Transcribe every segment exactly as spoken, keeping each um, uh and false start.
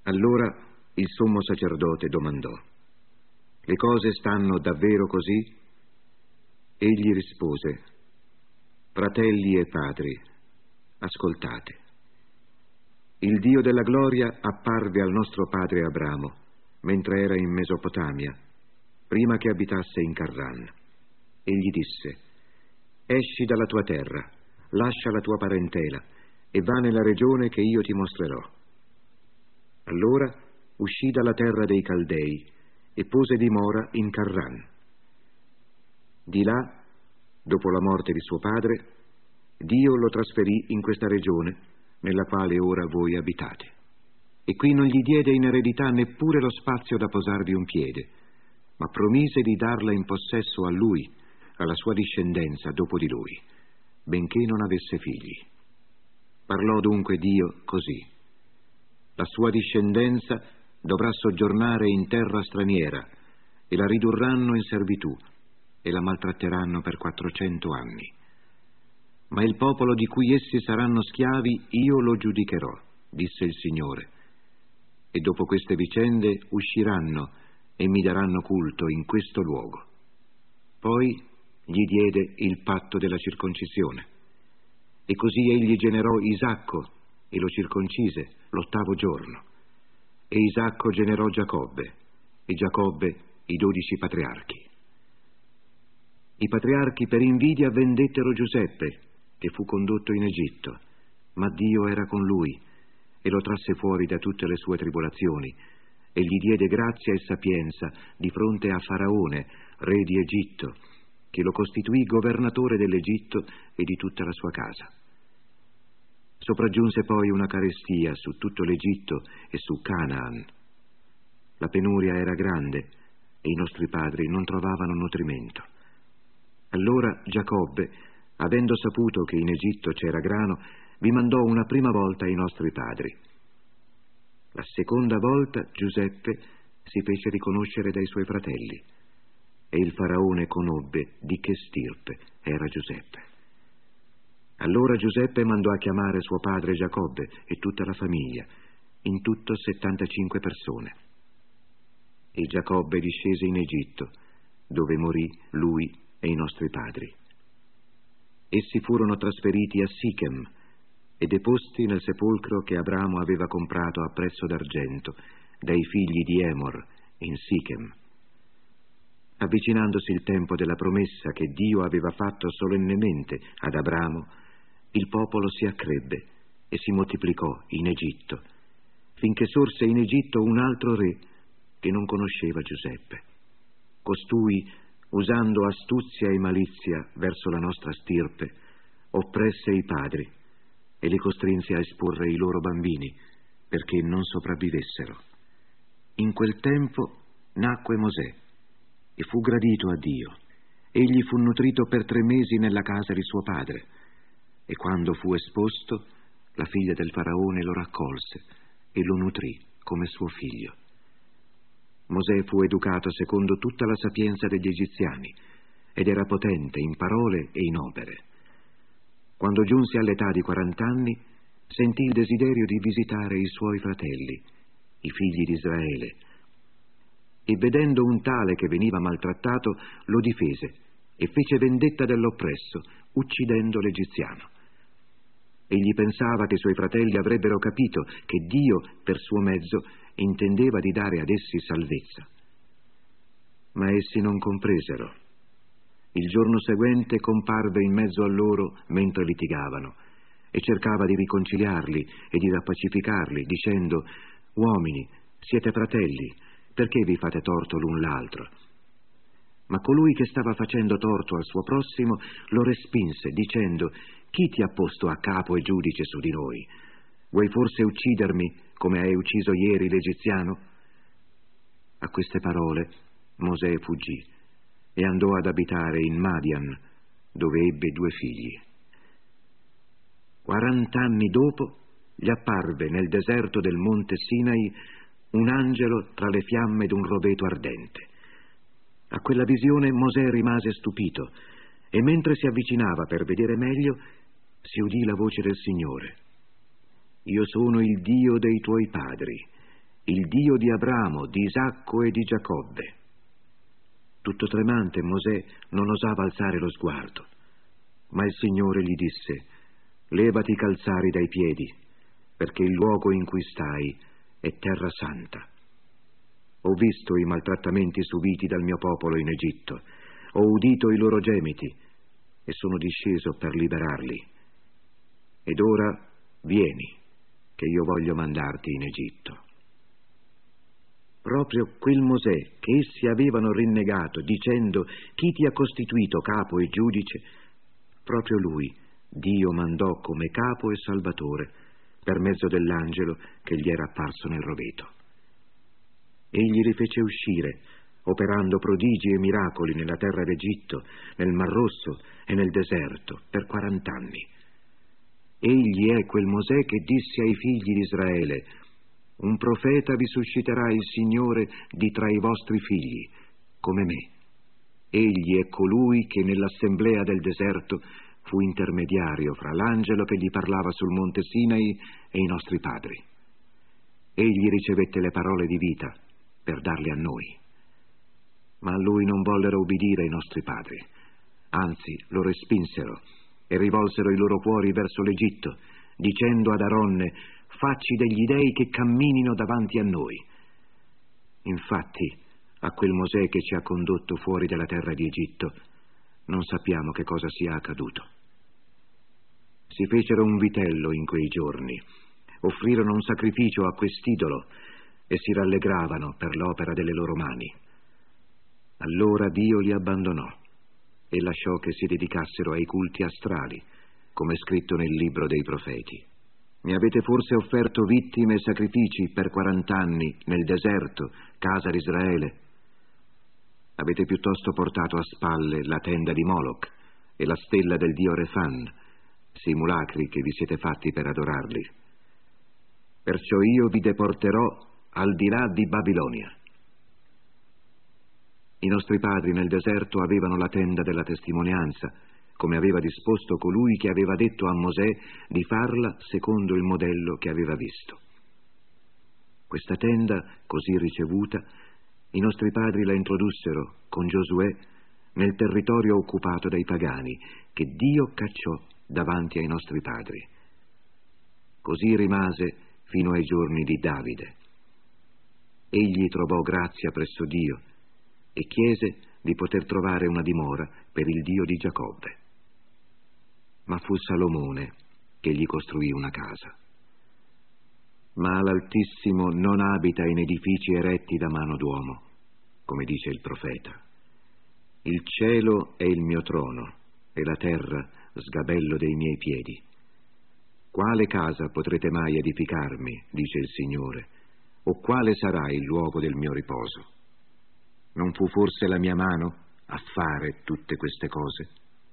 Allora il sommo sacerdote domandò: le cose stanno davvero così? Egli rispose: fratelli e padri, ascoltate. Il Dio della gloria apparve al nostro padre Abramo mentre era in Mesopotamia, prima che abitasse in Carran, e gli disse: esci dalla tua terra, lascia la tua parentela e va nella regione che io ti mostrerò. Allora uscì dalla terra dei Caldei e pose dimora in Carran. Di là, dopo la morte di suo padre, Dio lo trasferì in questa regione nella quale ora voi abitate. E qui non gli diede in eredità neppure lo spazio da posarvi un piede, ma promise di darla in possesso a lui, alla sua discendenza dopo di lui, benché non avesse figli. Parlò dunque Dio così: la sua discendenza dovrà soggiornare in terra straniera, e la ridurranno in servitù, e la maltratteranno per quattrocento anni. Ma il popolo di cui essi saranno schiavi io lo giudicherò, disse il Signore. E dopo queste vicende usciranno e mi daranno culto in questo luogo. Poi gli diede il patto della circoncisione. E così egli generò Isacco e lo circoncise l'ottavo giorno. E Isacco generò Giacobbe, e Giacobbe i dodici patriarchi. I patriarchi per invidia vendettero Giuseppe, che fu condotto in Egitto, ma Dio era con lui e lo trasse fuori da tutte le sue tribolazioni e gli diede grazia e sapienza di fronte a Faraone, re di Egitto, che lo costituì governatore dell'Egitto e di tutta la sua casa. Sopraggiunse poi una carestia su tutto l'Egitto e su Canaan. La penuria era grande e i nostri padri non trovavano nutrimento. Allora Giacobbe, avendo saputo che in Egitto c'era grano, vi mandò una prima volta i nostri padri. La seconda volta Giuseppe si fece riconoscere dai suoi fratelli, e il faraone conobbe di che stirpe era Giuseppe. Allora Giuseppe mandò a chiamare suo padre Giacobbe e tutta la famiglia, in tutto settantacinque persone. E Giacobbe discese in Egitto, dove morì lui e i nostri padri. Essi furono trasferiti a Sichem e deposti nel sepolcro che Abramo aveva comprato a prezzo d'argento dai figli di Emor in Sichem. Avvicinandosi il tempo della promessa che Dio aveva fatto solennemente ad Abramo, il popolo si accrebbe e si moltiplicò in Egitto, finché sorse in Egitto un altro re che non conosceva Giuseppe. Costui, usando astuzia e malizia verso la nostra stirpe, oppresse i padri e li costrinse a esporre i loro bambini perché non sopravvivessero. In quel tempo nacque Mosè e fu gradito a Dio. Egli fu nutrito per tre mesi nella casa di suo padre, e quando fu esposto, la figlia del faraone lo raccolse e lo nutrì come suo figlio. Mosè fu educato secondo tutta la sapienza degli egiziani ed era potente in parole e in opere. Quando giunse all'età di quarant'anni, sentì il desiderio di visitare i suoi fratelli, i figli di Israele, e vedendo un tale che veniva maltrattato, lo difese e fece vendetta dell'oppresso, uccidendo l'egiziano. Egli pensava che i suoi fratelli avrebbero capito che Dio, per suo mezzo, intendeva di dare ad essi salvezza. Ma essi non compresero. Il giorno seguente comparve in mezzo a loro mentre litigavano e cercava di riconciliarli e di rappacificarli, dicendo: «Uomini, siete fratelli, perché vi fate torto l'un l'altro?» Ma colui che stava facendo torto al suo prossimo lo respinse, dicendo: «Chi ti ha posto a capo e giudice su di noi? Vuoi forse uccidermi come hai ucciso ieri l'egiziano?» A queste parole Mosè fuggì e andò ad abitare in Madian, dove ebbe due figli. Quarant'anni dopo gli apparve nel deserto del monte Sinai un angelo tra le fiamme d'un roveto ardente. A quella visione Mosè rimase stupito, e mentre si avvicinava per vedere meglio, si udì la voce del Signore: «Io sono il Dio dei tuoi padri, il Dio di Abramo, di Isacco e di Giacobbe». Tutto tremante, Mosè non osava alzare lo sguardo, ma il Signore gli disse: «Levati i calzari dai piedi, perché il luogo in cui stai è terra santa. Ho visto i maltrattamenti subiti dal mio popolo in Egitto, ho udito i loro gemiti e sono disceso per liberarli. Ed ora vieni, che io voglio mandarti in Egitto». Proprio quel Mosè che essi avevano rinnegato, dicendo: «Chi ti ha costituito capo e giudice?», proprio lui Dio mandò come capo e salvatore per mezzo dell'angelo che gli era apparso nel roveto. Egli li fece uscire, operando prodigi e miracoli nella terra d'Egitto, nel Mar Rosso e nel deserto, per quarant'anni. Egli è quel Mosè che disse ai figli di Israele: «Un profeta vi susciterà il Signore di tra i vostri figli, come me». Egli è colui che nell'assemblea del deserto fu intermediario fra l'angelo che gli parlava sul monte Sinai e i nostri padri. Egli ricevette le parole di vita per darle a noi. Ma a lui non vollero ubbidire i nostri padri, anzi lo respinsero e rivolsero i loro cuori verso l'Egitto, dicendo ad Aronne: «Facci degli dei che camminino davanti a noi». Infatti, a quel Mosè che ci ha condotto fuori dalla terra di Egitto, non sappiamo che cosa sia accaduto. Si fecero un vitello in quei giorni, offrirono un sacrificio a quest'idolo e si rallegravano per l'opera delle loro mani. Allora Dio li abbandonò e lasciò che si dedicassero ai culti astrali, come è scritto nel libro dei profeti. «Mi avete forse offerto vittime e sacrifici per quarant'anni nel deserto, casa di Israele? Avete piuttosto portato a spalle la tenda di Moloch e la stella del dio Refan, simulacri che vi siete fatti per adorarli. Perciò io vi deporterò al di là di Babilonia». I nostri padri nel deserto avevano la tenda della testimonianza, come aveva disposto colui che aveva detto a Mosè di farla secondo il modello che aveva visto. Questa tenda, così ricevuta, i nostri padri la introdussero con Giosuè nel territorio occupato dai pagani, che Dio cacciò davanti ai nostri padri. Così rimase fino ai giorni di Davide. Egli trovò grazia presso Dio e chiese di poter trovare una dimora per il Dio di Giacobbe. Ma fu Salomone che gli costruì una casa. Ma l'Altissimo non abita in edifici eretti da mano d'uomo, come dice il profeta. Il cielo è il mio trono e la terra sgabello dei miei piedi. Quale casa potrete mai edificarmi, dice il Signore, o quale sarà il luogo del mio riposo? Non fu forse la mia mano a fare tutte queste cose?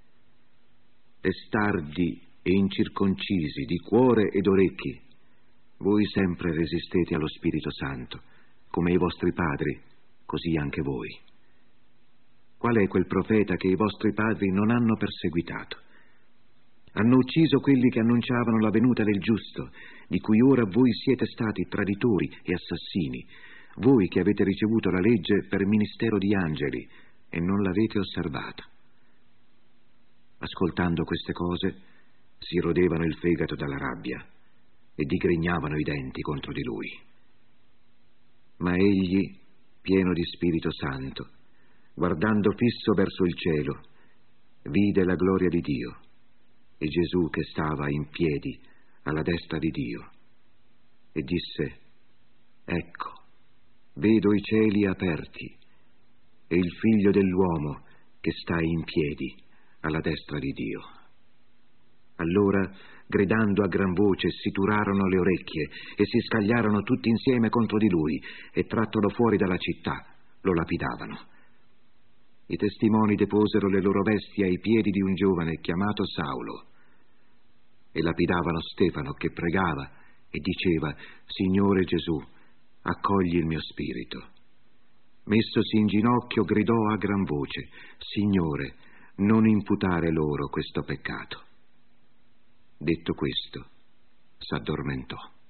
Testardi e incirconcisi di cuore ed orecchi, voi sempre resistete allo Spirito Santo, come i vostri padri, così anche voi. Qual è quel profeta che i vostri padri non hanno perseguitato? Hanno ucciso quelli che annunciavano la venuta del giusto, di cui ora voi siete stati traditori e assassini, voi che avete ricevuto la legge per ministero di angeli e non l'avete osservata. Ascoltando queste cose, si rodevano il fegato dalla rabbia e digrignavano i denti contro di lui. Ma egli, pieno di Spirito Santo, guardando fisso verso il cielo, vide la gloria di Dio e Gesù che stava in piedi alla destra di Dio, e disse: «Ecco, vedo i cieli aperti e il Figlio dell'uomo che sta in piedi alla destra di Dio». Allora, gridando a gran voce, si turarono le orecchie e si scagliarono tutti insieme contro di lui e, trattolo fuori dalla città, lo lapidavano. I testimoni deposero le loro vesti ai piedi di un giovane chiamato Saulo e lapidavano Stefano, che pregava e diceva: «Signore Gesù, accogli il mio spirito». Messosi in ginocchio, gridò a gran voce: «Signore, non imputare loro questo peccato». Detto questo, s'addormentò.